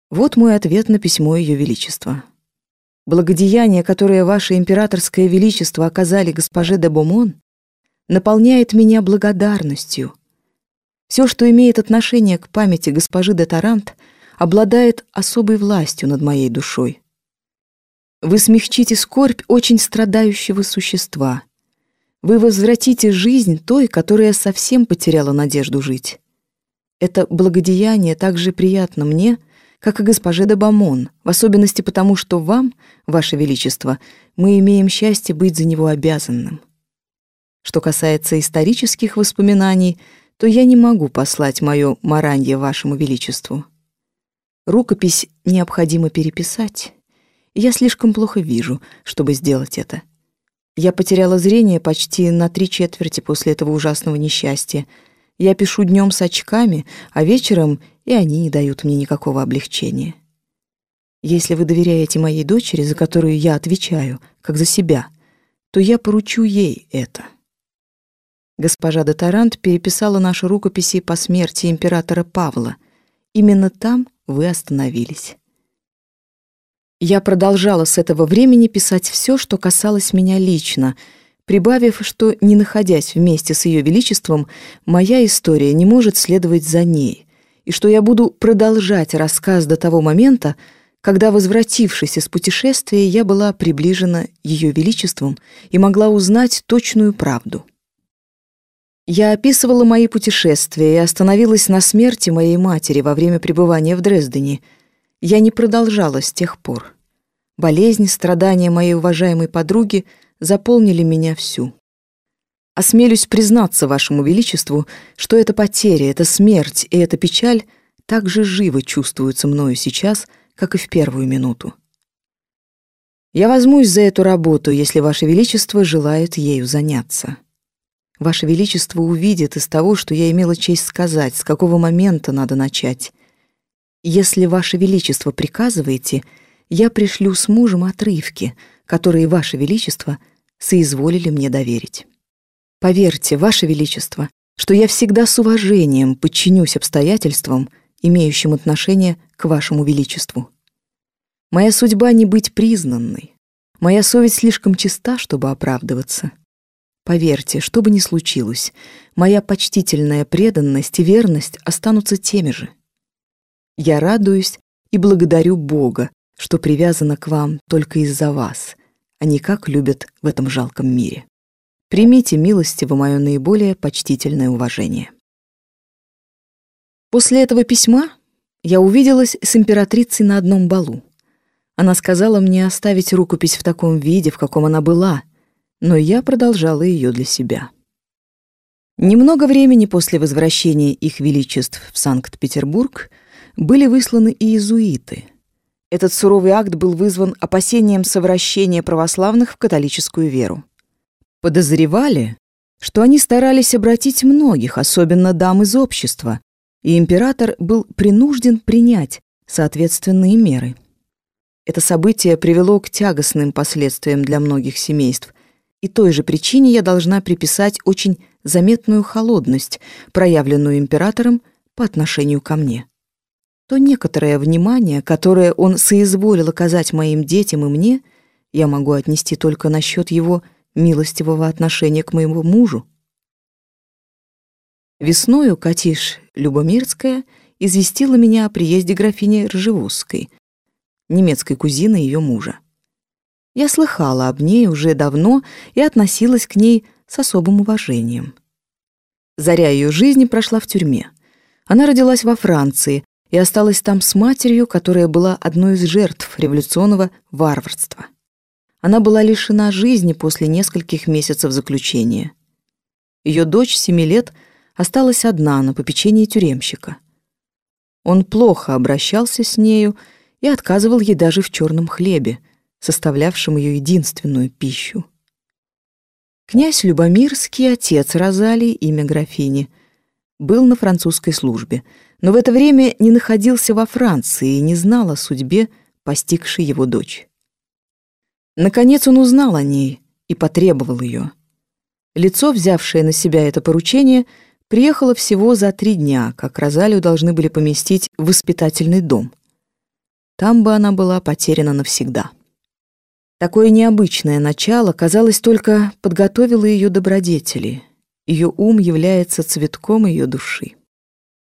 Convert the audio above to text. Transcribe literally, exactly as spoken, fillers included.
Вот мой ответ на письмо Ее Величества. Благодеяние, которое Ваше Императорское Величество оказали госпоже де Бомон, наполняет меня благодарностью. Все, что имеет отношение к памяти госпожи де Тарант, обладает особой властью над моей душой. Вы смягчите скорбь очень страдающего существа. Вы возвратите жизнь той, которая совсем потеряла надежду жить. Это благодеяние так же приятно мне, как и госпоже де Бомон, в особенности потому, что вам, Ваше Величество, мы имеем счастье быть за него обязанным. Что касается исторических воспоминаний, то я не могу послать мое маранье Вашему Величеству. Рукопись необходимо переписать. Я слишком плохо вижу, чтобы сделать это. Я потеряла зрение почти на три четверти после этого ужасного несчастья. Я пишу днем с очками, а вечером и они не дают мне никакого облегчения. Если вы доверяете моей дочери, за которую я отвечаю, как за себя, то я поручу ей это. Госпожа де Тарант переписала наши рукописи по смерти императора Павла. Именно там вы остановились. Я продолжала с этого времени писать все, что касалось меня лично, прибавив, что, не находясь вместе с Ее Величеством, моя история не может следовать за ней, и что я буду продолжать рассказ до того момента, когда, возвратившись из путешествия, я была приближена Ее Величеством и могла узнать точную правду. Я описывала мои путешествия и остановилась на смерти моей матери во время пребывания в Дрездене. Я не продолжала с тех пор. Болезнь, страдания моей уважаемой подруги заполнили меня всю. Осмелюсь признаться Вашему Величеству, что эта потеря, эта смерть и эта печаль так же живо чувствуются мною сейчас, как и в первую минуту. Я возьмусь за эту работу, если Ваше Величество желает ею заняться. Ваше Величество увидит из того, что я имела честь сказать, с какого момента надо начать. Если Ваше Величество приказываете, я пришлю с мужем отрывки, которые Ваше Величество соизволили мне доверить. Поверьте, Ваше Величество, что я всегда с уважением подчинюсь обстоятельствам, имеющим отношение к Вашему Величеству. Моя судьба не быть признанной. Моя совесть слишком чиста, чтобы оправдываться. Поверьте, что бы ни случилось, моя почтительная преданность и верность останутся теми же. Я радуюсь и благодарю Бога, что привязана к вам только из-за вас, а не как любят в этом жалком мире. Примите милостиво мое наиболее почтительное уважение. После этого письма я увиделась с императрицей на одном балу. Она сказала мне оставить рукопись в таком виде, в каком она была, но я продолжала ее для себя. Немного времени после возвращения их величеств в Санкт-Петербург были высланы и иезуиты. Этот суровый акт был вызван опасением совращения православных в католическую веру. Подозревали, что они старались обратить многих, особенно дам из общества, и император был принужден принять соответственные меры. Это событие привело к тягостным последствиям для многих семейств, и той же причине я должна приписать очень заметную холодность, проявленную императором по отношению ко мне. То некоторое внимание, которое он соизволил оказать моим детям и мне, я могу отнести только насчет его милостивого отношения к моему мужу. Весною Катиш Любомирская известила меня о приезде графини Ржевузской, немецкой кузины ее мужа. Я слыхала об ней уже давно и относилась к ней с особым уважением. Заря ее жизни прошла в тюрьме. Она родилась во Франции и осталась там с матерью, которая была одной из жертв революционного варварства. Она была лишена жизни после нескольких месяцев заключения. Ее дочь семи лет осталась одна на попечении тюремщика. Он плохо обращался с нею и отказывал ей даже в черном хлебе, составлявшем ее единственную пищу. Князь Любомирский, отец Розалии, имя графини, был на французской службе, но в это время не находился во Франции и не знал о судьбе, постигшей его дочь. Наконец он узнал о ней и потребовал ее. Лицо, взявшее на себя это поручение, приехало всего за три дня, как Розалию должны были поместить в воспитательный дом. там бы она была потеряна навсегда. Такое необычное начало, казалось, только подготовило ее добродетели. Ее ум является цветком ее души.